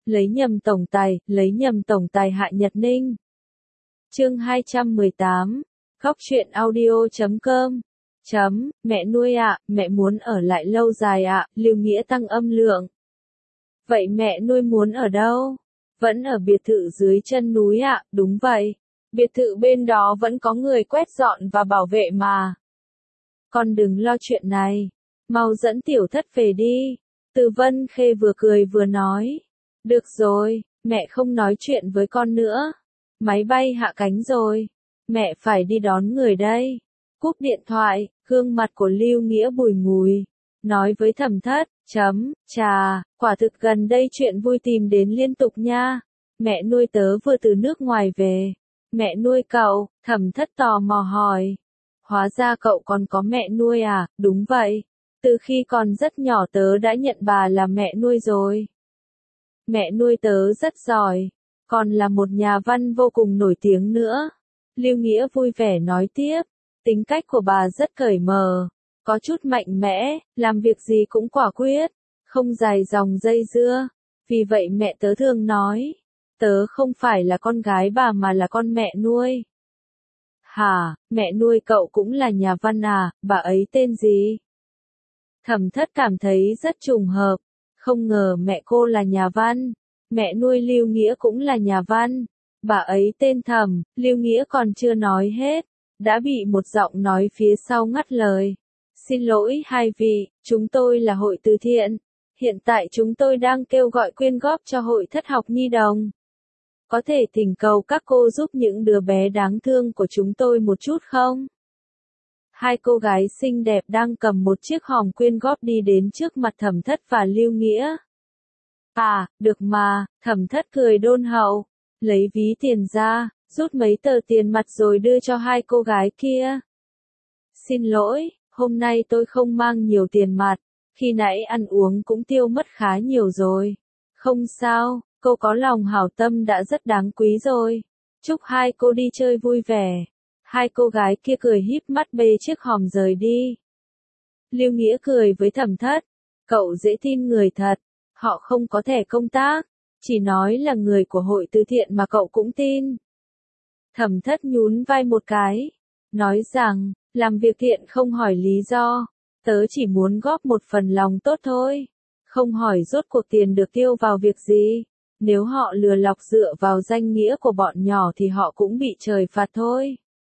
lấy nhầm tổng tài Hạ Nhật Ninh. Chương 218, Góc truyện audio.com. Mẹ nuôi ạ, mẹ muốn ở lại lâu dài ạ, Lưu Nghĩa tăng âm lượng. Vậy mẹ nuôi muốn ở đâu? Vẫn ở biệt thự dưới chân núi ạ, đúng vậy. Biệt thự bên đó vẫn có người quét dọn và bảo vệ mà. Con đừng lo chuyện này, mau dẫn tiểu thất về đi. Từ Vân Khê vừa cười vừa nói. Được rồi, mẹ không nói chuyện với con nữa. Máy bay hạ cánh rồi. Mẹ phải đi đón người đây. Cúp điện thoại, gương mặt của Lưu Nghĩa bùi ngùi. Nói với Thẩm Thất, chà, quả thực gần đây chuyện vui tìm đến liên tục nha. Mẹ nuôi tớ vừa từ nước ngoài về. Mẹ nuôi cậu, Thẩm Thất tò mò hỏi. Hóa ra cậu còn có mẹ nuôi à, đúng vậy. Từ khi còn rất nhỏ tớ đã nhận bà là mẹ nuôi rồi. Mẹ nuôi tớ rất giỏi, còn là một nhà văn vô cùng nổi tiếng nữa. Lưu Nghĩa vui vẻ nói tiếp, tính cách của bà rất cởi mở, có chút mạnh mẽ, làm việc gì cũng quả quyết, không dài dòng dây dưa. Vì vậy mẹ tớ thường nói, tớ không phải là con gái bà mà là con mẹ nuôi. Hả, mẹ nuôi cậu cũng là nhà văn à, bà ấy tên gì? Thẩm Thất cảm thấy rất trùng hợp, không ngờ mẹ cô là nhà văn, mẹ nuôi Lưu Nghĩa cũng là nhà văn. Bà ấy tên Thẩm, Lưu Nghĩa còn chưa nói hết, đã bị một giọng nói phía sau ngắt lời. Xin lỗi hai vị, chúng tôi là hội từ thiện. Hiện tại chúng tôi đang kêu gọi quyên góp cho hội thất học nhi đồng. Có thể thỉnh cầu các cô giúp những đứa bé đáng thương của chúng tôi một chút không? Hai cô gái xinh đẹp đang cầm một chiếc hòm quyên góp đi đến trước mặt Thẩm Thất và Lưu Nghĩa. À, được mà, Thẩm Thất cười đôn hậu, lấy ví tiền ra, rút mấy tờ tiền mặt rồi đưa cho hai cô gái kia. Xin lỗi, hôm nay tôi không mang nhiều tiền mặt, khi nãy ăn uống cũng tiêu mất khá nhiều rồi. Không sao, cô có lòng hảo tâm đã rất đáng quý rồi. Chúc hai cô đi chơi vui vẻ. Hai cô gái kia cười híp mắt bê chiếc hòm rời đi. Lưu Nghĩa cười với Thẩm Thất. Cậu dễ tin người thật. Họ không có thẻ công tác. Chỉ nói là người của hội từ thiện mà cậu cũng tin. Thẩm Thất nhún vai một cái. Nói rằng, làm việc thiện không hỏi lý do. Tớ chỉ muốn góp một phần lòng tốt thôi. Không hỏi rốt cuộc tiền được tiêu vào việc gì. Nếu họ lừa lọc dựa vào danh nghĩa của bọn nhỏ thì họ cũng bị trời phạt thôi.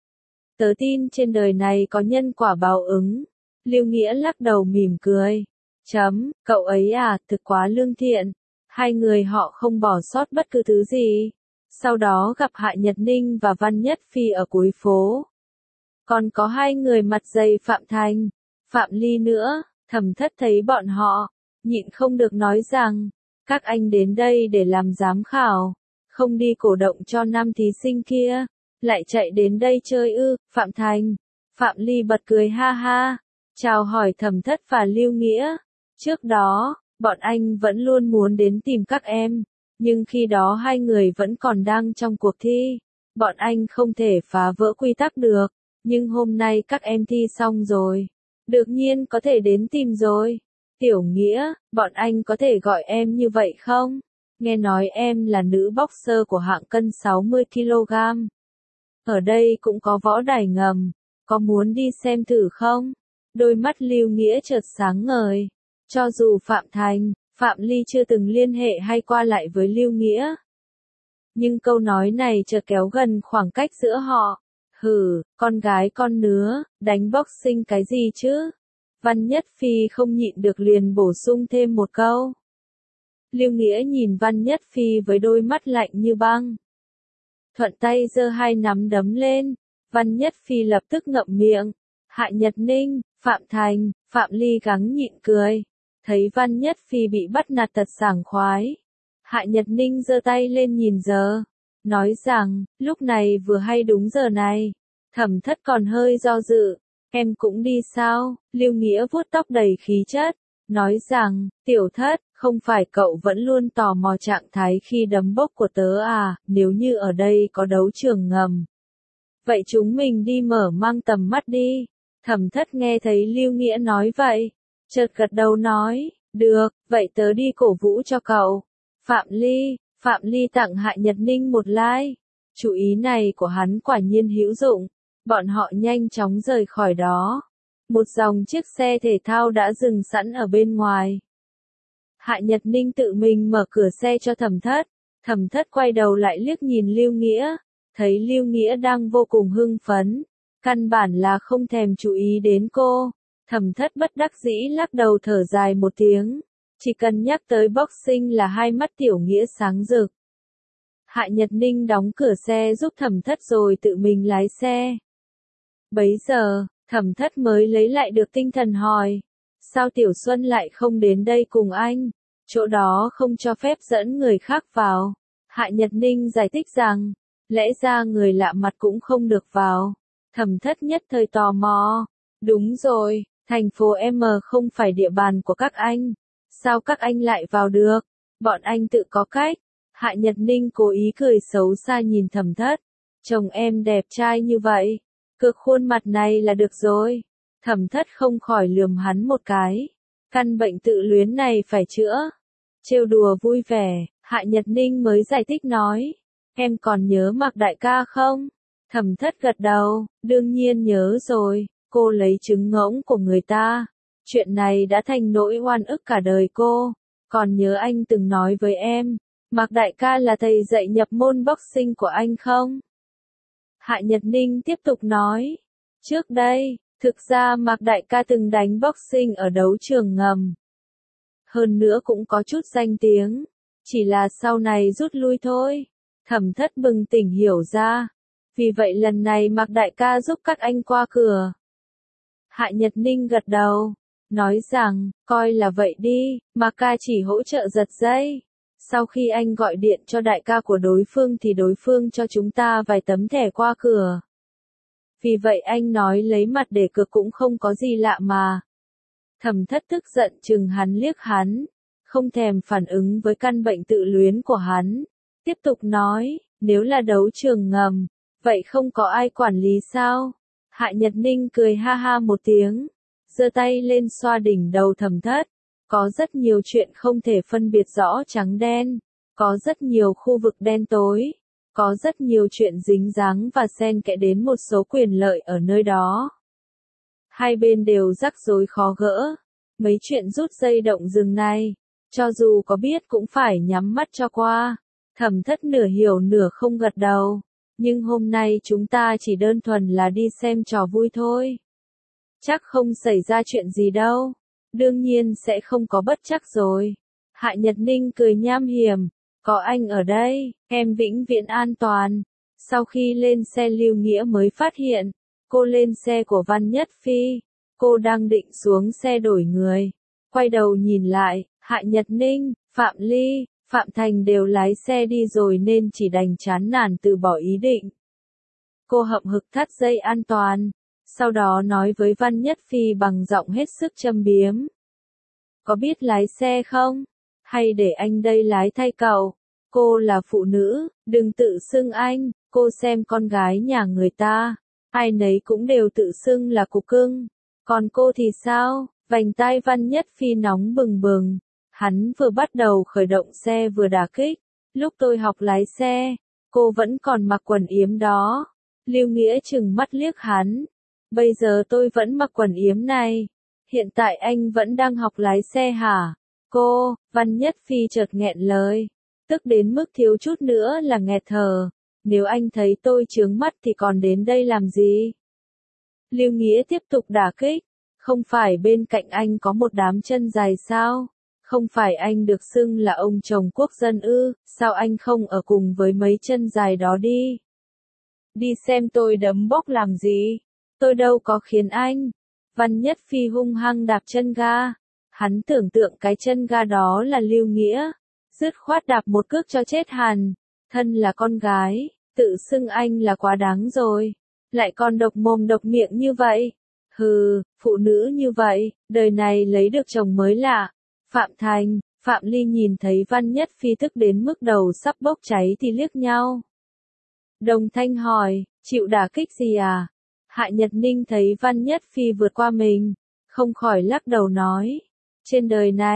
Tớ tin trên đời này có nhân quả báo ứng. Lưu Nghĩa lắc đầu mỉm cười. Cậu ấy à, thực quá lương thiện. Hai người họ không bỏ sót bất cứ thứ gì. Sau đó gặp Hạ Nhật Ninh và Văn Nhất Phi ở cuối phố. Còn có hai người mặt dày Phạm Thành, Phạm Ly nữa. Thẩm Thất thấy bọn họ, nhịn không được nói rằng, các anh đến đây để làm giám khảo, không đi cổ động cho năm thí sinh kia. Lại chạy đến đây chơi ư, Phạm Thành. Phạm Ly bật cười ha ha, chào hỏi Thẩm Thất và Lưu Nghĩa. Trước đó, bọn anh vẫn luôn muốn đến tìm các em, nhưng khi đó hai người vẫn còn đang trong cuộc thi. Bọn anh không thể phá vỡ quy tắc được, nhưng hôm nay các em thi xong rồi. Đương nhiên có thể đến tìm rồi. Tiểu Nghĩa, bọn anh có thể gọi em như vậy không? Nghe nói em là nữ boxer của hạng cân 60 kg. Ở đây cũng có võ đài ngầm, có muốn đi xem thử không? Đôi mắt Lưu Nghĩa chợt sáng ngời. Cho dù Phạm Thành, Phạm Ly chưa từng liên hệ hay qua lại với Lưu Nghĩa. Nhưng câu nói này chợt kéo gần khoảng cách giữa họ. Hừ, con gái con nứa, đánh boxing cái gì chứ? Văn Nhất Phi không nhịn được liền bổ sung thêm một câu. Lưu Nghĩa nhìn Văn Nhất Phi với đôi mắt lạnh như băng. Thuận tay giơ hai nắm đấm lên, Văn Nhất Phi lập tức ngậm miệng. Hạ Nhật Ninh, Phạm Thành, Phạm Ly gắng nhịn cười. Thấy Văn Nhất Phi bị bắt nạt thật sảng khoái. Hạ Nhật Ninh giơ tay lên nhìn giờ. Nói rằng, lúc này vừa hay đúng giờ này. Thẩm Thất còn hơi do dự. Em cũng đi sao? Lưu Nghĩa vuốt tóc đầy khí chất. Nói rằng, Tiểu Thất, không phải cậu vẫn luôn tò mò trạng thái khi đấm bốc của tớ à, nếu như ở đây có đấu trường ngầm. Vậy chúng mình đi mở mang tầm mắt đi. Thẩm Thất nghe thấy Lưu Nghĩa nói vậy. Chợt gật đầu nói, được, vậy tớ đi cổ vũ cho cậu. Phạm Ly tặng Hạ Nhật Ninh một like. Chú ý này của hắn quả nhiên hữu dụng. Bọn họ nhanh chóng rời khỏi đó. Một dòng chiếc xe thể thao đã dừng sẵn ở bên ngoài. Hạ Nhật Ninh tự mình mở cửa xe cho Thẩm Thất. Thẩm Thất quay đầu lại liếc nhìn Lưu Nghĩa, thấy Lưu Nghĩa đang vô cùng hưng phấn, căn bản là không thèm chú ý đến cô. Thẩm Thất bất đắc dĩ lắc đầu thở dài một tiếng, chỉ cần nhắc tới boxing là hai mắt Tiểu Nghĩa sáng rực. Hạ Nhật Ninh đóng cửa xe giúp Thẩm Thất rồi tự mình lái xe. Bấy giờ, Thẩm Thất mới lấy lại được tinh thần hỏi, sao Tiểu Xuân lại không đến đây cùng anh? Chỗ đó không cho phép dẫn người khác vào. Hạ Nhật Ninh giải thích rằng, lẽ ra người lạ mặt cũng không được vào. Thẩm Thất nhất thời tò mò. Đúng rồi, thành phố M không phải địa bàn của các anh. Sao các anh lại vào được? Bọn anh tự có cách. Hạ Nhật Ninh cố ý cười xấu xa nhìn Thẩm Thất. Chồng em đẹp trai như vậy. Cực khuôn mặt này là được rồi. Thẩm Thất không khỏi lườm hắn một cái. Căn bệnh tự luyến này phải chữa. Trêu đùa vui vẻ, Hạ Nhật Ninh mới giải thích nói. Em còn nhớ Mạc đại ca không? Thẩm Thất gật đầu, đương nhiên nhớ rồi, cô lấy trứng ngỗng của người ta. Chuyện này đã thành nỗi oan ức cả đời cô. Còn nhớ anh từng nói với em, Mạc đại ca là thầy dạy nhập môn boxing của anh không? Hạ Nhật Ninh tiếp tục nói. Trước đây, thực ra Mạc đại ca từng đánh boxing ở đấu trường ngầm. Hơn nữa cũng có chút danh tiếng, chỉ là sau này rút lui thôi. Thẩm Thất bừng tỉnh hiểu ra, vì vậy lần này Mạc đại ca giúp các anh qua cửa. Hạ Nhật Ninh gật đầu, nói rằng, coi là vậy đi, Mạc ca chỉ hỗ trợ giật dây. Sau khi anh gọi điện cho đại ca của đối phương thì đối phương cho chúng ta vài tấm thẻ qua cửa. Vì vậy anh nói lấy mặt để cược cũng không có gì lạ mà. Thẩm Thất tức giận chừng hắn liếc hắn, không thèm phản ứng với căn bệnh tự luyến của hắn. Tiếp tục nói, nếu là đấu trường ngầm, vậy không có ai quản lý sao? Hạ Nhật Ninh cười ha ha một tiếng, giơ tay lên xoa đỉnh đầu Thẩm Thất. Có rất nhiều chuyện không thể phân biệt rõ trắng đen, có rất nhiều khu vực đen tối, có rất nhiều chuyện dính dáng và xen kẽ đến một số quyền lợi ở nơi đó. Hai bên đều rắc rối khó gỡ. Mấy chuyện rút dây động rừng này, cho dù có biết cũng phải nhắm mắt cho qua. Thẩm Thất nửa hiểu nửa không gật đầu. Nhưng hôm nay chúng ta chỉ đơn thuần là đi xem trò vui thôi. Chắc không xảy ra chuyện gì đâu. Đương nhiên sẽ không có bất trắc rồi. Hạ Nhật Ninh cười nham hiểm. Có anh ở đây, em vĩnh viễn an toàn. Sau khi lên xe Lưu Nghĩa mới phát hiện, cô lên xe của Văn Nhất Phi. Cô đang định xuống xe đổi người. Quay đầu nhìn lại, Hạ Nhật Ninh, Phạm Ly, Phạm Thành đều lái xe đi rồi nên chỉ đành chán nản từ bỏ ý định. Cô hậm hực thắt dây an toàn, sau đó nói với Văn Nhất Phi bằng giọng hết sức châm biếm. Có biết lái xe không? Hay để anh đây lái thay cậu? Cô là phụ nữ, đừng tự xưng anh, cô xem con gái nhà người ta. Ai nấy cũng đều tự xưng là cục cưng. Còn cô thì sao? Vành tai Văn Nhất Phi nóng bừng bừng. Hắn vừa bắt đầu khởi động xe vừa đả kích. Lúc tôi học lái xe, cô vẫn còn mặc quần yếm đó. Lưu Nghĩa trừng mắt liếc hắn. Bây giờ tôi vẫn mặc quần yếm này. Hiện tại anh vẫn đang học lái xe hả? Cô, Văn Nhất Phi chợt nghẹn lời. Tức đến mức thiếu chút nữa là nghẹt thở. Nếu anh thấy tôi chướng mắt thì còn đến đây làm gì? Lưu Nghĩa tiếp tục đả kích. Không phải bên cạnh anh có một đám chân dài sao? Không phải anh được xưng là ông chồng quốc dân ư? Sao anh không ở cùng với mấy chân dài đó đi? Đi xem tôi đấm bốc làm gì? Tôi đâu có khiến anh. Văn Nhất Phi hung hăng đạp chân ga. Hắn tưởng tượng cái chân ga đó là Lưu Nghĩa. Dứt khoát đạp một cước cho chết hẳn. Thân là con gái, tự xưng anh là quá đáng rồi. Lại còn độc mồm độc miệng như vậy. Hừ, phụ nữ như vậy, đời này lấy được chồng mới lạ. Phạm Thành, Phạm Ly nhìn thấy Văn Nhất Phi tức đến mức đầu sắp bốc cháy thì liếc nhau. Đồng Thanh hỏi, chịu đả kích gì à? Hạ Nhật Ninh thấy Văn Nhất Phi vượt qua mình, không khỏi lắc đầu nói. Trên đời này,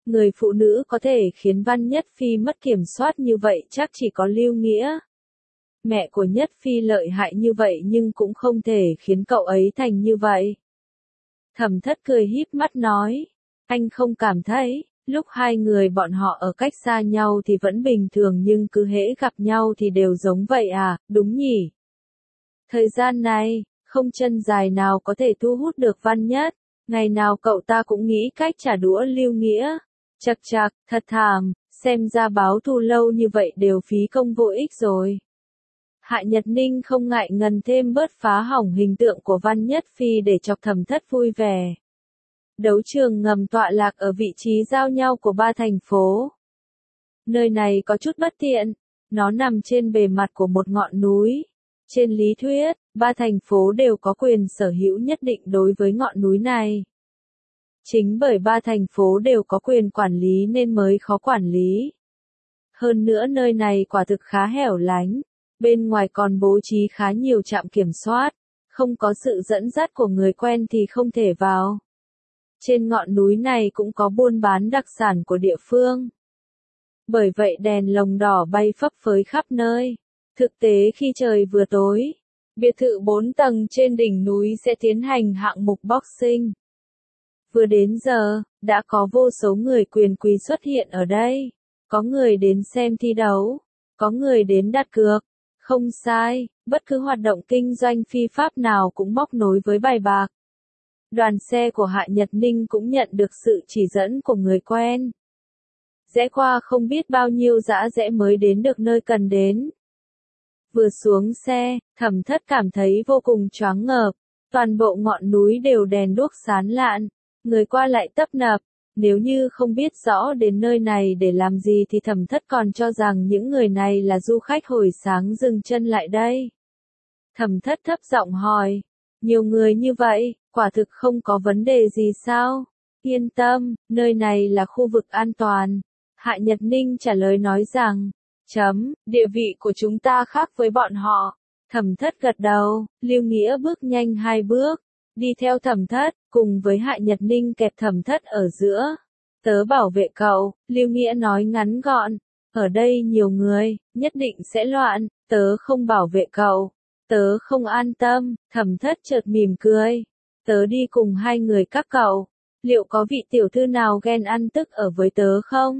Người phụ nữ có thể khiến Văn Nhất Phi mất kiểm soát như vậy chắc chỉ có Lưu Nghĩa. Mẹ của Nhất Phi lợi hại như vậy nhưng cũng không thể khiến cậu ấy thành như vậy. Thẩm Thất cười híp mắt nói, anh không cảm thấy, lúc hai người bọn họ ở cách xa nhau thì vẫn bình thường nhưng cứ hễ gặp nhau thì đều giống vậy à, đúng nhỉ? Thời gian này, không chân dài nào có thể thu hút được Văn Nhất, ngày nào cậu ta cũng nghĩ cách trả đũa Lưu Nghĩa. Chậc chậc, thật thảm, xem ra báo thù lâu như vậy đều phí công vô ích rồi. Hạ Nhật Ninh không ngại ngần thêm bớt phá hỏng hình tượng của Văn Nhất Phi để chọc Thẩm Thất vui vẻ. Đấu trường ngầm tọa lạc ở vị trí giao nhau của ba thành phố. Nơi này có chút bất tiện, nó nằm trên bề mặt của một ngọn núi. Trên lý thuyết, ba thành phố đều có quyền sở hữu nhất định đối với ngọn núi này. Chính bởi ba thành phố đều có quyền quản lý nên mới khó quản lý. Hơn nữa nơi này quả thực khá hẻo lánh, bên ngoài còn bố trí khá nhiều trạm kiểm soát, không có sự dẫn dắt của người quen thì không thể vào. Trên ngọn núi này cũng có buôn bán đặc sản của địa phương. Bởi vậy đèn lồng đỏ bay phấp phới khắp nơi. Thực tế khi trời vừa tối, biệt thự 4 tầng trên đỉnh núi sẽ tiến hành hạng mục boxing. Vừa đến giờ, đã có vô số người quyền quý xuất hiện ở đây. Có người đến xem thi đấu, có người đến đặt cược. Không sai, bất cứ hoạt động kinh doanh phi pháp nào cũng móc nối với bài bạc. Đoàn xe của Hạ Nhật Ninh cũng nhận được sự chỉ dẫn của người quen. Rẽ qua không biết bao nhiêu dã rẽ mới đến được nơi cần đến. Vừa xuống xe, Thẩm Thất cảm thấy vô cùng choáng ngợp. Toàn bộ ngọn núi đều đèn đuốc sáng lạn, người qua lại tấp nập. Nếu như không biết rõ đến nơi này để làm gì thì Thẩm Thất còn cho rằng những người này là du khách hồi sáng dừng chân lại đây. Thẩm Thất thấp giọng hỏi, nhiều người như vậy, quả thực không có vấn đề gì sao? Yên tâm, nơi này là khu vực an toàn. Hạ Nhật Ninh trả lời nói rằng, địa vị của chúng ta khác với bọn họ. Thẩm Thất gật đầu, Lưu Nghĩa bước nhanh 2 bước, đi theo Thẩm Thất, cùng với Hạ Nhật Ninh kẹp Thẩm Thất ở giữa. Tớ bảo vệ cậu, Lưu Nghĩa nói ngắn gọn, ở đây nhiều người, nhất định sẽ loạn, tớ không bảo vệ cậu, tớ không an tâm. Thẩm Thất chợt mỉm cười, tớ đi cùng hai người các cậu, liệu có vị tiểu thư nào ghen ăn tức ở với tớ không?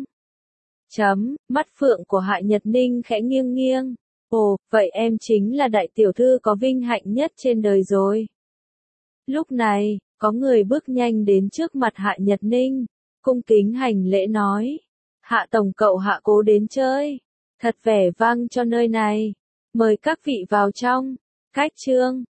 Mắt phượng của Hạ Nhật Ninh khẽ nghiêng nghiêng. Ồ, vậy em chính là đại tiểu thư có vinh hạnh nhất trên đời rồi. Lúc này, có người bước nhanh đến trước mặt Hạ Nhật Ninh, cung kính hành lễ nói. Hạ tổng cậu Hạ cố đến chơi. Thật vẻ vang cho nơi này. Mời các vị vào trong. Cách chương.